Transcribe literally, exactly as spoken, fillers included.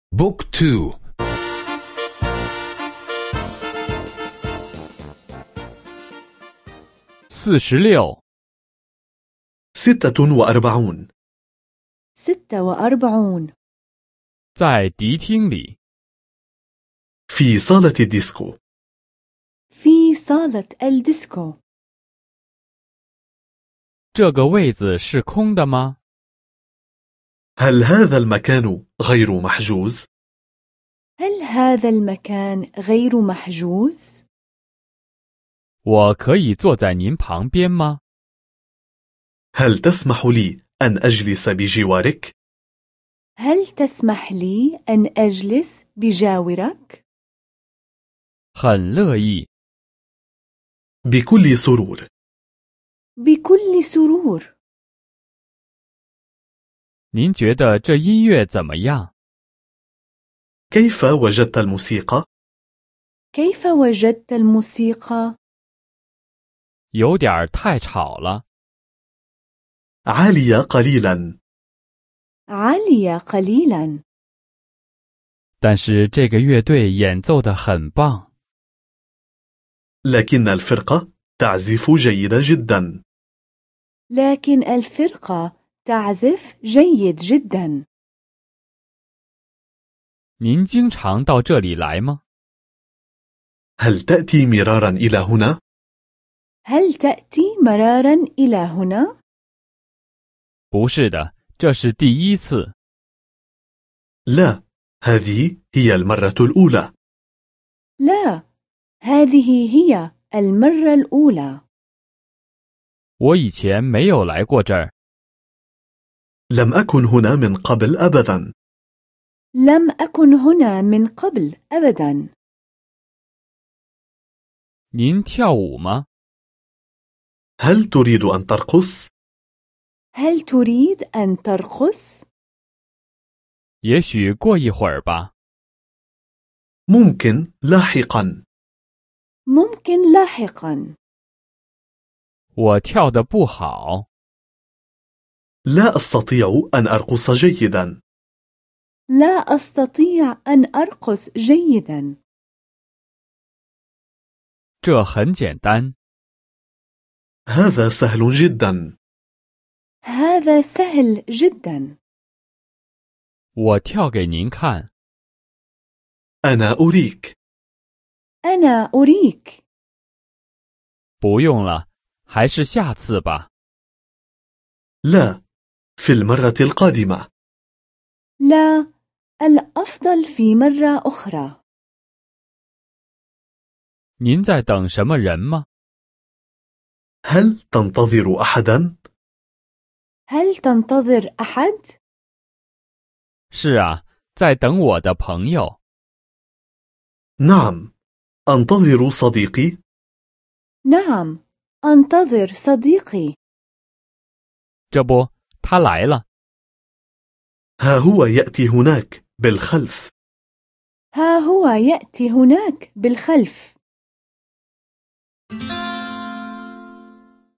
بوك تو. 四十六 ستة وأربعون. ستة وأربعون. 在迪厅里 في صالة الديسكو. في صالة الديسكو. 这个位子是空的吗？ هل هذا المكان غير محجوز؟ هل هذا المكان غير محجوز؟ 我可以坐在您旁边吗？ هل تسمح لي أن أجلس بجوارك؟ هل تسمح لي أن أجلس بجاورك؟ 很乐意。 بكل سرور. بكل سرور. 您觉得这音乐怎么样？ كيف وجدت الموسيقى؟ كيف وجدت الموسيقى؟ 有点儿太吵了。 عالية قليلا. عالية قليلا. 但是这个乐队演奏得很棒。 لكن الفرقة تعزف جيدا جدا. لكن الفرقة تعزف جيد جدا. 您经常到这里来吗？ هل تأتي مرارا إلى هنا؟ هل تأتي مرارا إلى هنا؟ 不是的，这是第一次。 لا، هذه هي المرة الأولى. لا، هذه هي المرة الأولى. 我以前没有来过这儿。 لم أكن هنا من قبل أبدا. لم أكن هنا من قبل أبدا. 您跳舞吗？ هل تريد أن ترقص؟ هل تريد أن ترقص؟ 也许过一会儿吧。 ممكن لاحقا. ممكن لاحقا. 我跳得不好。 لا أستطيع أن أرقص جيدا. لا أستطيع أن أرقص جيدا. 这很简单。 هذا سهل جدا. هذا سهل جدا. 我跳给您看。 أنا أريك. أنا أريك. 不用了，还是下次吧。 لا، في المرة القادمة. لا، الأفضل في مرة أخرى. 您在等什么人吗？ هل تنتظر أحدا؟ هل تنتظر أحد؟ 是啊，在等我的朋友。 نعم، أنتظر صديقي. نعم، أنتظر صديقي. 这不，他来了。 ها هو يأتي هناك بالخلف. ها هو يأتي هناك بالخلف.